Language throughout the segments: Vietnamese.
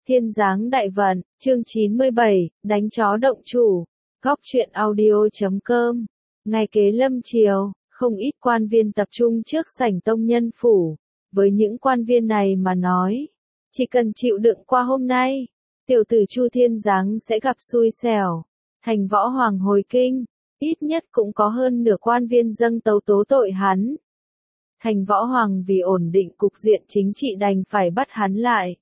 Thiên Giáng Đại Vận, chương 97, đánh chó động chủ. Góc truyện audio.com. Ngày kế lâm chiều, không ít quan viên tập trung trước sảnh tông nhân phủ. Với những quan viên này mà nói, chỉ cần chịu đựng qua hôm nay, tiểu tử Chu Thiên Giáng sẽ gặp xui xẻo. Thành Võ Hoàng hồi kinh, ít nhất cũng có hơn nửa quan viên dâng tấu tố tội hắn. Thành Võ Hoàng vì ổn định cục diện chính trị đành phải bắt hắn lại.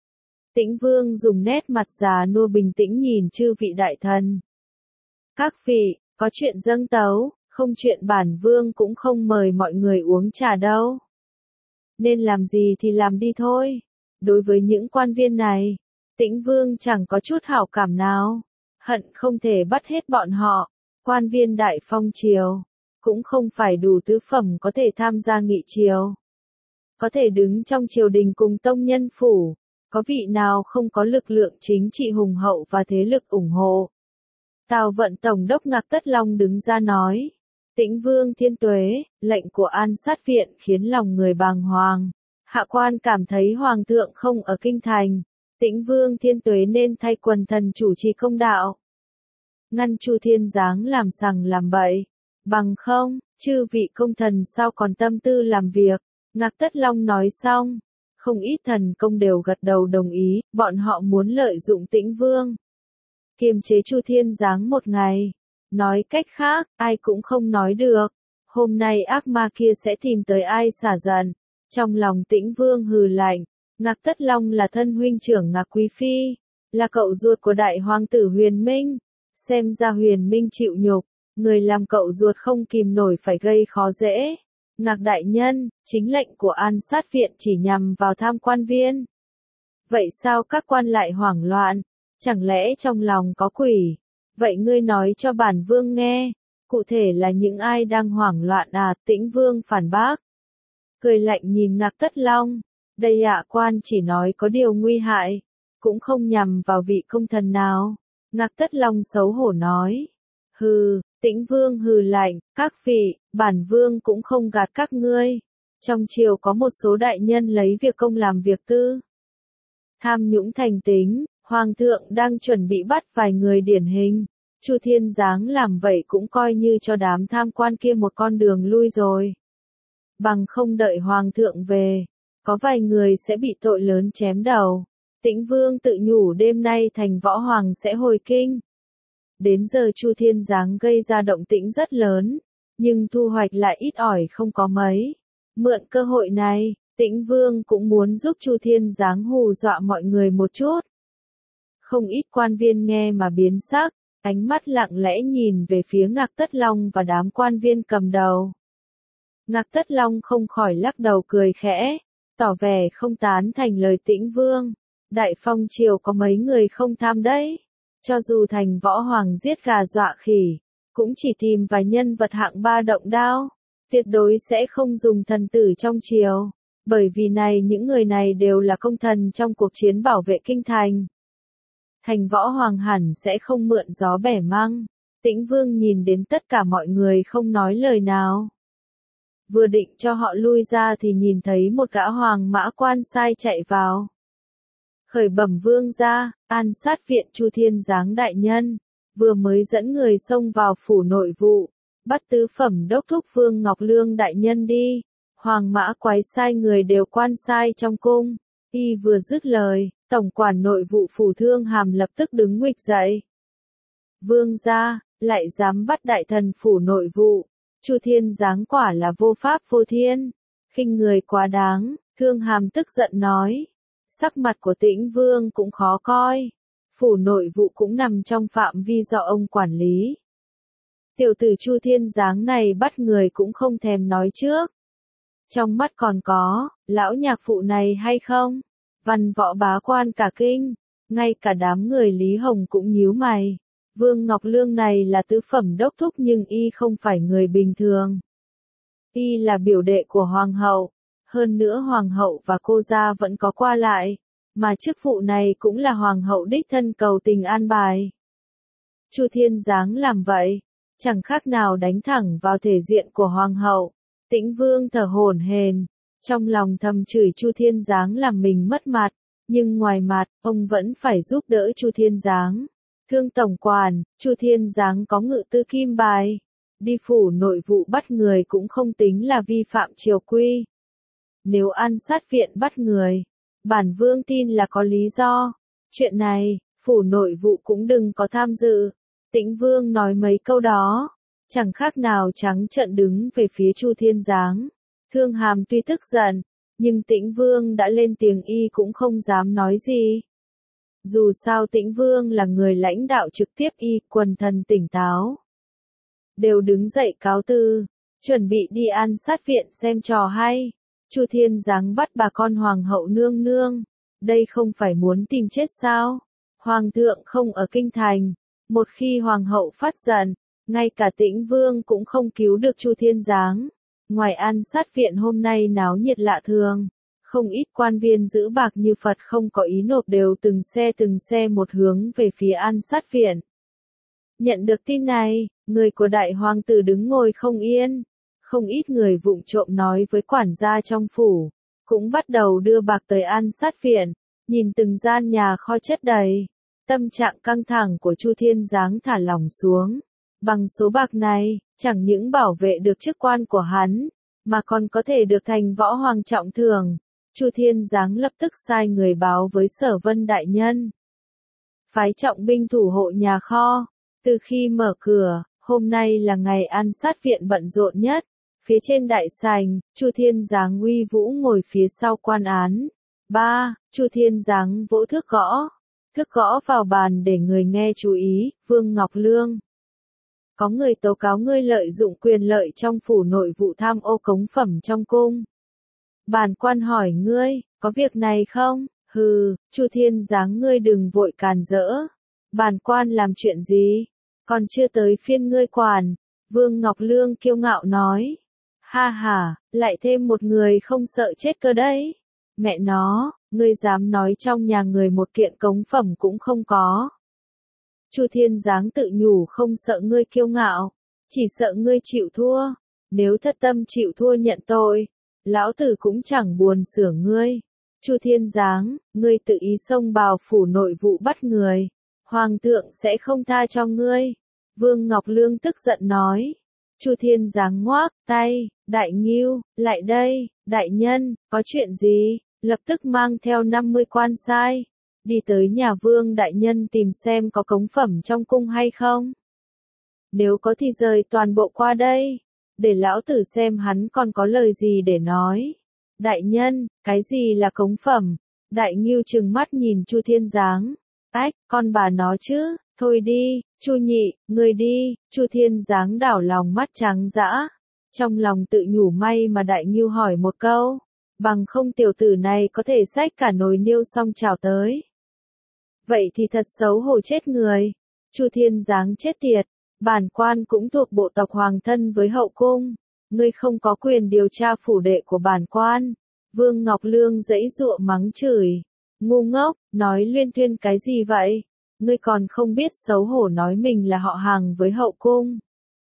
Tĩnh Vương dùng nét mặt già nua bình tĩnh nhìn chư vị đại thần. Các vị, có chuyện dâng tấu, không chuyện bản vương cũng không mời mọi người uống trà đâu. Nên làm gì thì làm đi thôi. Đối với những quan viên này, Tĩnh Vương chẳng có chút hảo cảm nào, hận không thể bắt hết bọn họ. Quan viên đại phong triều, cũng không phải đủ tứ phẩm có thể tham gia nghị triều. Có thể đứng trong triều đình cùng tông nhân phủ. Có vị nào không có lực lượng chính trị hùng hậu và thế lực ủng hộ? Tào Vận Tổng đốc Ngạc Tất Long đứng ra nói. Tĩnh Vương thiên tuế, lệnh của An Sát Viện khiến lòng người bàng hoàng. Hạ quan cảm thấy Hoàng thượng không ở kinh thành. Tĩnh Vương thiên tuế nên thay quần thần chủ trì công đạo. Ngăn Chu Thiên Giáng làm sằng làm bậy. Bằng không, chư vị công thần sao còn tâm tư làm việc. Ngạc Tất Long nói xong. Không ít thần công đều gật đầu đồng ý, bọn họ muốn lợi dụng Tĩnh Vương. Kiềm chế Chu Thiên Giáng một ngày. Nói cách khác, ai cũng không nói được. Hôm nay ác ma kia sẽ tìm tới ai xả giận. Trong lòng Tĩnh Vương hừ lạnh. Ngạc Tất Long là thân huynh trưởng Ngạc Quý Phi. Là cậu ruột của đại hoàng tử Huyền Minh. Xem ra Huyền Minh chịu nhục. Người làm cậu ruột không kìm nổi phải gây khó dễ. Ngạc đại nhân, chính lệnh của An Sát Viện chỉ nhằm vào tham quan viên. Vậy sao các quan lại hoảng loạn? Chẳng lẽ trong lòng có quỷ? Vậy ngươi nói cho bản vương nghe, cụ thể là những ai đang hoảng loạn à? Tĩnh Vương phản bác. Cười lạnh nhìn Ngạc Tất Long. Đây ạ quan chỉ nói có điều nguy hại, cũng không nhằm vào vị công thần nào. Ngạc Tất Long xấu hổ nói. Hừ. Tĩnh Vương hừ lạnh, các vị, bản vương cũng không gạt các ngươi. Trong triều có một số đại nhân lấy việc công làm việc tư. Tham nhũng thành tính, Hoàng thượng đang chuẩn bị bắt vài người điển hình. Chu Thiên Giáng làm vậy cũng coi như cho đám tham quan kia một con đường lui rồi. Bằng không đợi Hoàng thượng về, có vài người sẽ bị tội lớn chém đầu. Tĩnh Vương tự nhủ đêm nay Thành Võ Hoàng sẽ hồi kinh. Đến giờ Chu Thiên Giáng gây ra động tĩnh rất lớn, nhưng thu hoạch lại ít ỏi không có mấy. Mượn cơ hội này, Tĩnh Vương cũng muốn giúp Chu Thiên Giáng hù dọa mọi người một chút. Không ít quan viên nghe mà biến sắc, ánh mắt lặng lẽ nhìn về phía Ngạc Tất Long và đám quan viên cầm đầu. Ngạc Tất Long không khỏi lắc đầu cười khẽ, tỏ vẻ không tán thành lời Tĩnh Vương. Đại phong triều có mấy người không tham đấy. Cho dù Thành Võ Hoàng giết gà dọa khỉ, cũng chỉ tìm vài nhân vật hạng ba động đao, tuyệt đối sẽ không dùng thần tử trong triều, bởi vì những người này đều là công thần trong cuộc chiến bảo vệ kinh thành. Thành Võ Hoàng hẳn sẽ không mượn gió bẻ măng. Tĩnh Vương nhìn đến tất cả mọi người không nói lời nào. Vừa định cho họ lui ra thì nhìn thấy một gã hoàng mã quan sai chạy vào. Khởi bẩm vương gia, An Sát Viện Chu Thiên Giáng đại nhân, vừa mới dẫn người xông vào phủ nội vụ, bắt tứ phẩm đốc thúc Vương Ngọc Lương đại nhân đi. Hoàng mã quái sai người đều quan sai trong cung. Y vừa dứt lời, tổng quản nội vụ phủ Thương Hàm lập tức đứng nguịch dậy. Vương gia, lại dám bắt đại thần phủ nội vụ. Chu Thiên Giáng quả là vô pháp vô thiên, khinh người quá đáng. Thương Hàm tức giận nói. Sắc mặt của Tĩnh Vương cũng khó coi. Phủ nội vụ cũng nằm trong phạm vi do ông quản lý. Tiểu tử Chu Thiên Giáng này bắt người cũng không thèm nói trước. Trong mắt còn có, lão nhạc phụ này hay không? Văn võ bá quan cả kinh. Ngay cả đám người Lý Hồng cũng nhíu mày. Vương Ngọc Lương này là tứ phẩm đốc thúc nhưng y không phải người bình thường. Y là biểu đệ của Hoàng hậu. Hơn nữa Hoàng hậu và cô gia vẫn có qua lại, mà chức vụ này cũng là Hoàng hậu đích thân cầu tình an bài. Chu Thiên Giáng làm vậy, chẳng khác nào đánh thẳng vào thể diện của Hoàng hậu. Tĩnh Vương thở hổn hển, trong lòng thầm chửi Chu Thiên Giáng làm mình mất mặt, Nhưng ngoài mặt, ông vẫn phải giúp đỡ Chu Thiên Giáng. Thương tổng quản, Chu Thiên Giáng có ngự tư kim bài. Đi phủ nội vụ bắt người cũng không tính là vi phạm triều quy. Nếu An Sát Viện bắt người, bản vương tin là có lý do. Chuyện này, phủ nội vụ cũng đừng có tham dự. Tĩnh Vương nói mấy câu đó, chẳng khác nào trắng trợn đứng về phía Chu Thiên Giáng. Thương Hàm tuy tức giận, nhưng Tĩnh Vương đã lên tiếng y cũng không dám nói gì. Dù sao Tĩnh Vương là người lãnh đạo trực tiếp y, quần thần tỉnh táo. Đều đứng dậy cáo từ, chuẩn bị đi An Sát Viện xem trò hay. Chu Thiên Giáng bắt bà con Hoàng hậu nương nương. Đây không phải muốn tìm chết sao? Hoàng thượng không ở kinh thành. Một khi Hoàng hậu phát giận, ngay cả Tĩnh Vương cũng không cứu được Chu Thiên Giáng. Ngoài An Sát Viện hôm nay náo nhiệt lạ thường. Không ít quan viên giữ bạc như Phật không có ý nộp đều từng xe một hướng về phía An Sát Viện. Nhận được tin này, người của đại hoàng tử đứng ngồi không yên. Không ít người vụng trộm nói với quản gia trong phủ, cũng bắt đầu đưa bạc tới An Sát Viện, nhìn từng gian nhà kho chất đầy. Tâm trạng căng thẳng của Chu Thiên Giáng thả lỏng xuống. Bằng số bạc này, chẳng những bảo vệ được chức quan của hắn, mà còn có thể được thành võ hoàng trọng thưởng. Chu Thiên Giáng lập tức sai người báo với Sở Vân đại nhân. Phái trọng binh thủ hộ nhà kho. Từ khi mở cửa, hôm nay là ngày An Sát Viện bận rộn nhất. Phía trên đại sảnh, Chu Thiên Giáng uy vũ ngồi phía sau quan án. Chu Thiên Giáng vỗ thước gõ vào bàn để người nghe chú ý. Vương Ngọc Lương, có người tố cáo ngươi lợi dụng quyền lợi trong phủ nội vụ tham ô cống phẩm trong cung. Bản quan hỏi ngươi, có việc này không? Hừ, Chu Thiên Giáng ngươi đừng vội càn rỡ. Bản quan làm chuyện gì? Còn chưa tới phiên ngươi quản. Vương Ngọc Lương kiêu ngạo nói. Ha ha, lại thêm một người không sợ chết cơ đấy. Mẹ nó, ngươi dám nói trong nhà người một kiện cống phẩm cũng không có. Chu Thiên Giáng tự nhủ không sợ ngươi kiêu ngạo, chỉ sợ ngươi chịu thua. Nếu thất tâm chịu thua nhận tội, lão tử cũng chẳng buồn sửa ngươi. Chu Thiên Giáng, ngươi tự ý xông vào phủ nội vụ bắt người, hoàng thượng sẽ không tha cho ngươi. Vương Ngọc Lương tức giận nói. Chu Thiên Giáng ngoác tay, Đại Ngưu, lại đây, đại nhân, có chuyện gì? Lập tức mang theo 50 quan sai, đi tới nhà Vương đại nhân tìm xem có cống phẩm trong cung hay không. Nếu có thì rời toàn bộ qua đây, để lão tử xem hắn còn có lời gì để nói. Đại nhân, cái gì là cống phẩm? Đại Ngưu trừng mắt nhìn Chu Thiên Giáng. Ách, con bà nó chứ, thôi đi, Chu nhị, người đi. Chu Thiên Giáng đảo lòng mắt trắng dã. Trong lòng tự nhủ may mà Đại Ngưu hỏi một câu, bằng không tiểu tử này có thể xách cả nồi niêu xong chảo tới. Vậy thì thật xấu hổ chết người. Chu Thiên Giáng chết tiệt, bản quan cũng thuộc bộ tộc hoàng thân với hậu cung. Ngươi không có quyền điều tra phủ đệ của bản quan. Vương Ngọc Lương giãy giụa mắng chửi. Ngu ngốc, nói luyên thuyên cái gì vậy? Ngươi còn không biết xấu hổ nói mình là họ hàng với hậu cung.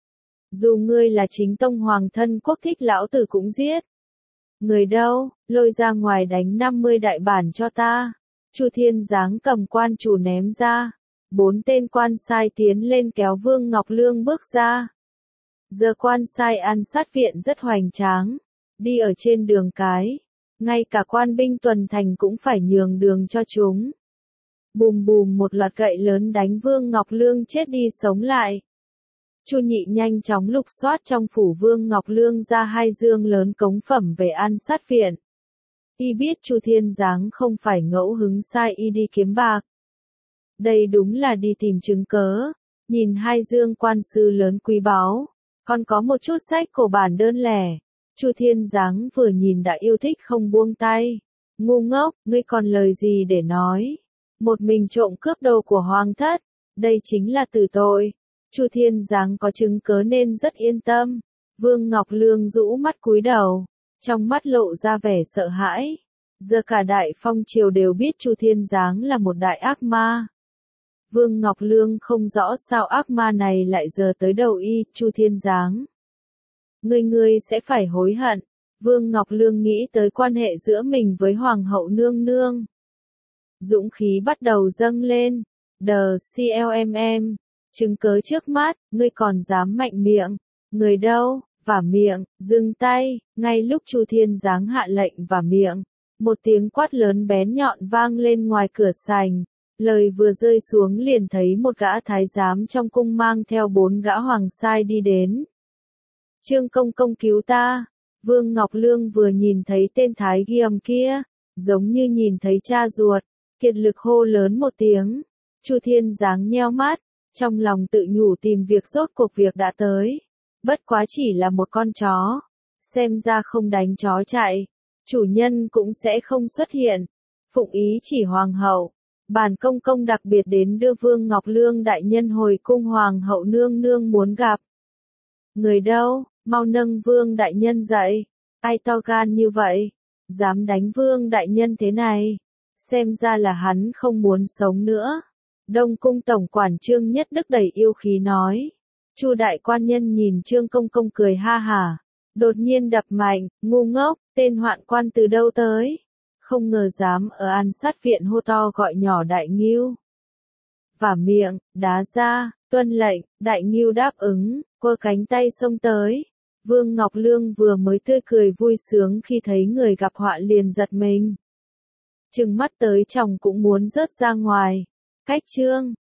Dù ngươi là chính tông hoàng thân quốc thích lão tử cũng giết. Người đâu, lôi ra ngoài đánh 50 đại bản cho ta. Chu Thiên Giáng cầm quan chủ ném ra. 4 tên quan sai tiến lên kéo Vương Ngọc Lương bước ra. Giờ quan sai An Sát Viện rất hoành tráng. Đi ở trên đường cái. Ngay cả quan binh tuần thành cũng phải nhường đường cho chúng. Bùm bùm một loạt gậy lớn đánh Vương Ngọc Lương chết đi sống lại. Chu nhị nhanh chóng lục soát trong phủ Vương Ngọc Lương ra 2 dương lớn cống phẩm về An Sát Viện. Y biết Chu Thiên Giáng không phải ngẫu hứng sai y đi kiếm bạc. Đây đúng là đi tìm chứng cớ. Nhìn 2 dương quan sư lớn quý báu, còn có một chút sách cổ bản đơn lẻ. Chu Thiên Giáng vừa nhìn đã yêu thích không buông tay. Ngu ngốc, ngươi còn lời gì để nói? Một mình trộm cướp đồ của hoàng thất, đây chính là tử tội. Chu Thiên Giáng có chứng cớ nên rất yên tâm. Vương Ngọc Lương rũ mắt cúi đầu, trong mắt lộ ra vẻ sợ hãi. Giờ cả đại phong triều đều biết Chu Thiên Giáng là một đại ác ma. Vương Ngọc Lương không rõ sao ác ma này lại giờ tới đầu y. Chu Thiên Giáng, ngươi sẽ phải hối hận. Vương Ngọc Lương nghĩ tới quan hệ giữa mình với Hoàng hậu nương nương. Dũng khí bắt đầu dâng lên. Đờ CLMM. Chứng cớ trước mắt, ngươi còn dám mạnh miệng. Người đâu? Vả miệng, dừng tay. Ngay lúc Chu Thiên giáng hạ lệnh vả miệng, một tiếng quát lớn bén nhọn vang lên ngoài cửa sảnh. Lời vừa rơi xuống liền thấy một gã thái giám trong cung mang theo 4 gã hoàng sai đi đến. Trương công công cứu ta. Vương Ngọc Lương vừa nhìn thấy tên thái giám kia, giống như nhìn thấy cha ruột, kiệt lực hô lớn một tiếng. Chu Thiên giáng nheo mắt, trong lòng tự nhủ tìm việc rốt cuộc việc đã tới. Bất quá chỉ là một con chó. Xem ra không đánh chó chạy, chủ nhân cũng sẽ không xuất hiện. Phụng ý chỉ hoàng hậu. Bản công công đặc biệt đến đưa Vương Ngọc Lương đại nhân hồi cung hoàng hậu nương nương muốn gặp. Người đâu, mau nâng Vương đại nhân dậy. Ai to gan như vậy? Dám đánh Vương đại nhân thế này. Xem ra là hắn không muốn sống nữa. Đông cung tổng quản Trương Nhất Đức đầy yêu khí nói. Chu đại quan nhân nhìn Trương công công cười ha hả. Đột nhiên đập mạnh, ngu ngốc, tên hoạn quan từ đâu tới? Không ngờ dám ở An Sát viện hô to gọi nhỏ Đại Ngưu. Vả miệng, đá ra, tuân lệnh, Đại Ngưu đáp ứng, quơ cánh tay xông tới. Vương Ngọc Lương vừa mới tươi cười vui sướng khi thấy người gặp họa liền giật mình. Trừng mắt tới chồng cũng muốn rớt ra ngoài. Cách Trương